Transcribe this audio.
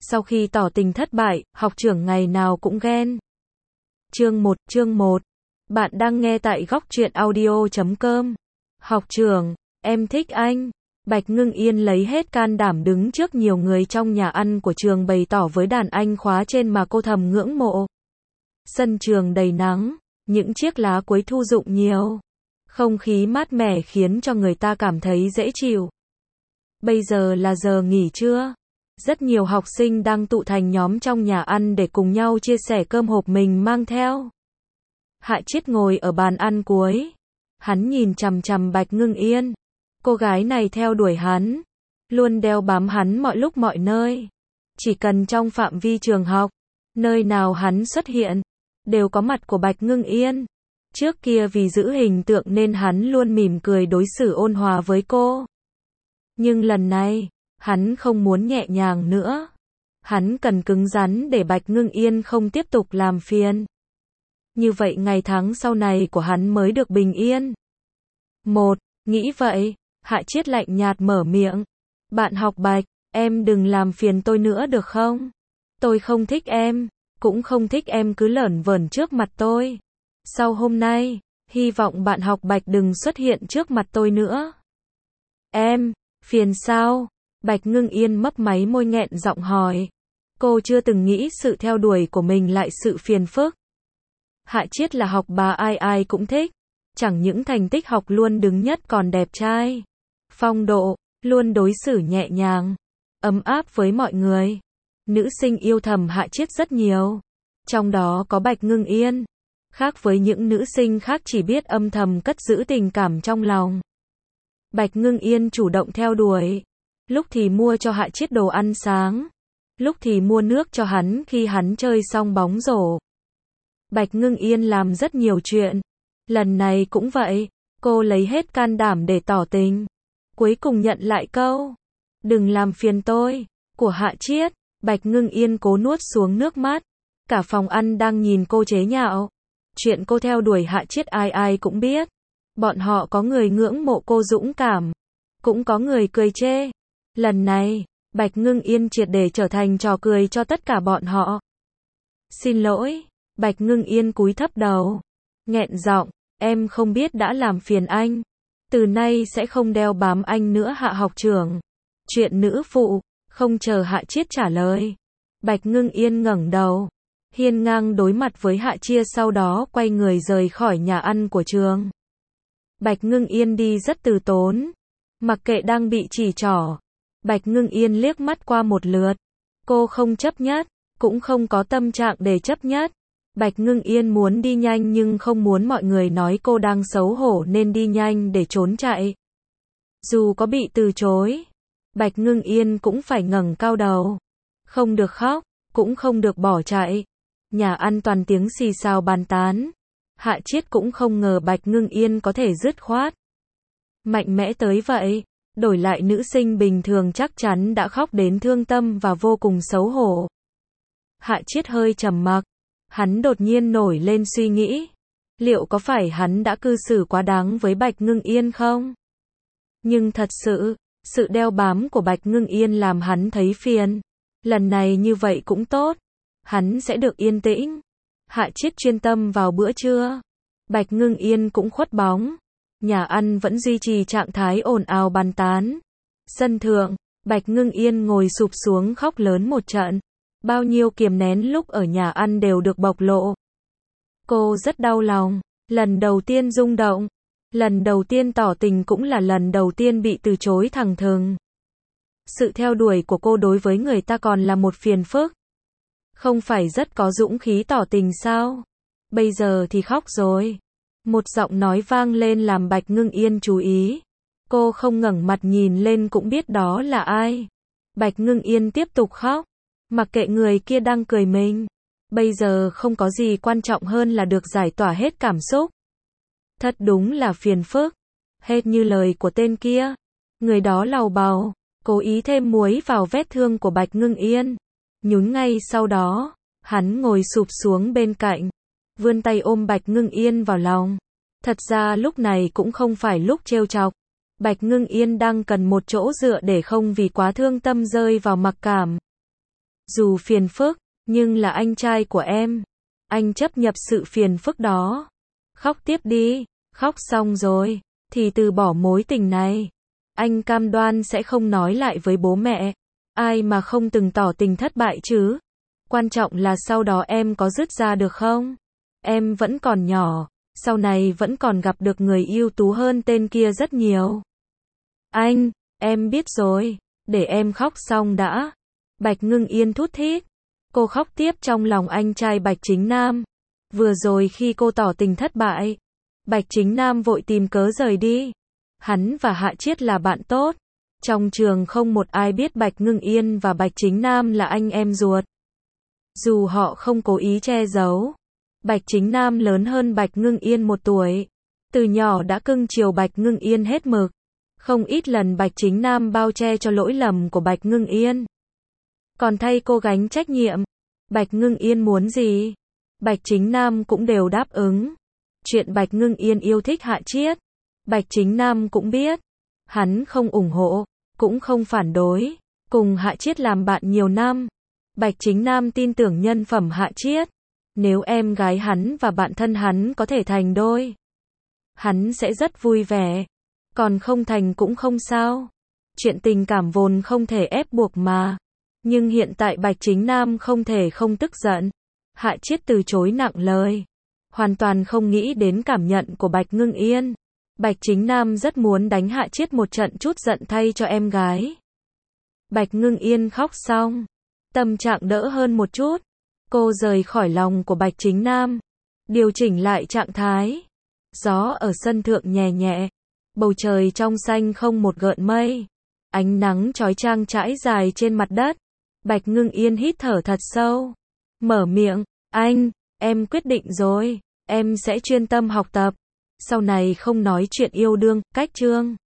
Sau khi tỏ tình thất bại, học trưởng ngày nào cũng ghen. Chương 1. Bạn đang nghe tại góc truyện audio.com. Học trưởng, em thích anh. Bạch Ngưng Yên lấy hết can đảm đứng trước nhiều người trong nhà ăn của trường bày tỏ với đàn anh khóa trên mà cô thầm ngưỡng mộ. Sân trường đầy nắng, những chiếc lá cuối thu rụng nhiều. Không khí mát mẻ khiến cho người ta cảm thấy dễ chịu. Bây giờ là giờ nghỉ trưa. Rất nhiều học sinh đang tụ thành nhóm trong nhà ăn để cùng nhau chia sẻ cơm hộp mình mang theo. Hạ Chiết ngồi ở bàn ăn cuối. Hắn nhìn chằm chằm Bạch Ngưng Yên. Cô gái này theo đuổi hắn, luôn đeo bám hắn mọi lúc mọi nơi. Chỉ cần trong phạm vi trường học, nơi nào hắn xuất hiện, đều có mặt của Bạch Ngưng Yên. Trước kia vì giữ hình tượng nên hắn luôn mỉm cười đối xử ôn hòa với cô. Nhưng lần này, hắn không muốn nhẹ nhàng nữa. Hắn cần cứng rắn để Bạch Ngưng Yên không tiếp tục làm phiền. Như vậy ngày tháng sau này của hắn mới được bình yên. Nghĩ vậy, Hạ Chiết lạnh nhạt mở miệng. Bạn học Bạch, em đừng làm phiền tôi nữa được không? Tôi không thích em, cũng không thích em cứ lởn vởn trước mặt tôi. Sau hôm nay, hy vọng bạn học Bạch đừng xuất hiện trước mặt tôi nữa. Em, phiền sao? Bạch Ngưng Yên mấp máy môi nghẹn giọng hỏi. Cô chưa từng nghĩ sự theo đuổi của mình lại sự phiền phức. Hạ Chiết là học bá ai ai cũng thích. Chẳng những thành tích học luôn đứng nhất còn đẹp trai. Phong độ, luôn đối xử nhẹ nhàng, ấm áp với mọi người. Nữ sinh yêu thầm Hạ Chiết rất nhiều. Trong đó có Bạch Ngưng Yên. Khác với những nữ sinh khác chỉ biết âm thầm cất giữ tình cảm trong lòng. Bạch Ngưng Yên chủ động theo đuổi. Lúc thì mua cho Hạ Chiết đồ ăn sáng. Lúc thì mua nước cho hắn khi hắn chơi xong bóng rổ. Bạch Ngưng Yên làm rất nhiều chuyện. Lần này cũng vậy, cô lấy hết can đảm để tỏ tình. Cuối cùng nhận lại câu đừng làm phiền tôi của Hạ Chiết. Bạch Ngưng Yên cố nuốt xuống nước mắt. Cả phòng ăn đang nhìn cô chế nhạo. Chuyện cô theo đuổi Hạ Chiết ai ai cũng biết. Bọn họ có người ngưỡng mộ cô dũng cảm, cũng có người cười chê. Lần này, Bạch Ngưng Yên triệt để trở thành trò cười cho tất cả bọn họ. Xin lỗi. Bạch Ngưng Yên cúi thấp đầu, nghẹn giọng, em không biết đã làm phiền anh. Từ nay sẽ không đeo bám anh nữa Hạ học trưởng. Chuyện nữ phụ. Không chờ Hạ Chiết trả lời, Bạch Ngưng Yên ngẩng đầu, hiên ngang đối mặt với Hạ Chiết, sau đó quay người rời khỏi nhà ăn của trường. Bạch Ngưng Yên đi rất từ tốn, mặc kệ đang bị chỉ trỏ. Bạch Ngưng Yên liếc mắt qua một lượt. Cô không chấp nhất, cũng không có tâm trạng để chấp nhất. Bạch Ngưng Yên muốn đi nhanh nhưng không muốn mọi người nói cô đang xấu hổ nên đi nhanh để trốn chạy. Dù có bị từ chối, Bạch Ngưng Yên cũng phải ngẩng cao đầu. Không được khóc, cũng không được bỏ chạy. Nhà ăn toàn tiếng xì xào bàn tán. Hạ Chiết cũng không ngờ Bạch Ngưng Yên có thể dứt khoát mạnh mẽ tới vậy. Đổi lại nữ sinh bình thường chắc chắn đã khóc đến thương tâm và vô cùng xấu hổ. Hạ Chiết hơi trầm mặc. Hắn đột nhiên nổi lên suy nghĩ. Liệu có phải hắn đã cư xử quá đáng với Bạch Ngưng Yên không? Nhưng thật sự, sự đeo bám của Bạch Ngưng Yên làm hắn thấy phiền. Lần này như vậy cũng tốt. Hắn sẽ được yên tĩnh. Hạ Chiết chuyên tâm vào bữa trưa. Bạch Ngưng Yên cũng khuất bóng. Nhà ăn vẫn duy trì trạng thái ồn ào bàn tán. Sân thượng, Bạch Ngưng Yên ngồi sụp xuống khóc lớn một trận. Bao nhiêu kiềm nén lúc ở nhà ăn đều được bộc lộ. Cô rất đau lòng. Lần đầu tiên rung động. Lần đầu tiên tỏ tình cũng là lần đầu tiên bị từ chối thẳng thừng. Sự theo đuổi của cô đối với người ta còn là một phiền phức. Không phải rất có dũng khí tỏ tình sao? Bây giờ thì khóc rồi. Một giọng nói vang lên làm Bạch Ngưng Yên chú ý. Cô không ngẩng mặt nhìn lên cũng biết đó là ai. Bạch Ngưng Yên tiếp tục khóc. Mặc kệ người kia đang cười mình. Bây giờ không có gì quan trọng hơn là được giải tỏa hết cảm xúc. Thật đúng là phiền phức. Hết như lời của tên kia. Người đó làu bàu, cố ý thêm muối vào vết thương của Bạch Ngưng Yên. Nhún ngay sau đó, hắn ngồi sụp xuống bên cạnh. Vươn tay ôm Bạch Ngưng Yên vào lòng. Thật ra lúc này cũng không phải lúc trêu chọc. Bạch Ngưng Yên đang cần một chỗ dựa để không vì quá thương tâm rơi vào mặc cảm. Dù phiền phức, nhưng là anh trai của em. Anh chấp nhận sự phiền phức đó. Khóc tiếp đi, khóc xong rồi, thì từ bỏ mối tình này. Anh cam đoan sẽ không nói lại với bố mẹ. Ai mà không từng tỏ tình thất bại chứ? Quan trọng là sau đó em có dứt ra được không? Em vẫn còn nhỏ, sau này vẫn còn gặp được người ưu tú hơn tên kia rất nhiều. Anh, em biết rồi, để em khóc xong đã. Bạch Ngưng Yên thút thít. Cô khóc tiếp trong lòng anh trai Bạch Chính Nam. Vừa rồi khi cô tỏ tình thất bại, Bạch Chính Nam vội tìm cớ rời đi. Hắn và Hạ Chiết là bạn tốt. Trong trường không một ai biết Bạch Ngưng Yên và Bạch Chính Nam là anh em ruột. Dù họ không cố ý che giấu. Bạch Chính Nam lớn hơn Bạch Ngưng Yên 1 tuổi. Từ nhỏ đã cưng chiều Bạch Ngưng Yên hết mực. Không ít lần Bạch Chính Nam bao che cho lỗi lầm của Bạch Ngưng Yên. Còn thay cô gánh trách nhiệm. Bạch Ngưng Yên muốn gì? Bạch Chính Nam cũng đều đáp ứng. Chuyện Bạch Ngưng Yên yêu thích Hạ Chiết, Bạch Chính Nam cũng biết. Hắn không ủng hộ, cũng không phản đối. Cùng Hạ Chiết làm bạn nhiều năm. Bạch Chính Nam tin tưởng nhân phẩm Hạ Chiết. Nếu em gái hắn và bạn thân hắn có thể thành đôi, hắn sẽ rất vui vẻ. Còn không thành cũng không sao. Chuyện tình cảm vốn không thể ép buộc mà. Nhưng hiện tại Bạch Chính Nam không thể không tức giận. Hạ Chiết từ chối nặng lời. Hoàn toàn không nghĩ đến cảm nhận của Bạch Ngưng Yên. Bạch Chính Nam rất muốn đánh Hạ Chiết một trận chút giận thay cho em gái. Bạch Ngưng Yên khóc xong. Tâm trạng đỡ hơn một chút. Cô rời khỏi lòng của Bạch Chính Nam. Điều chỉnh lại trạng thái. Gió ở sân thượng nhẹ nhẹ. Bầu trời trong xanh không một gợn mây. Ánh nắng chói chang trải dài trên mặt đất. Bạch Ngưng Yên hít thở thật sâu. Mở miệng, anh, em quyết định rồi. Em sẽ chuyên tâm học tập. Sau này không nói chuyện yêu đương, cách chương.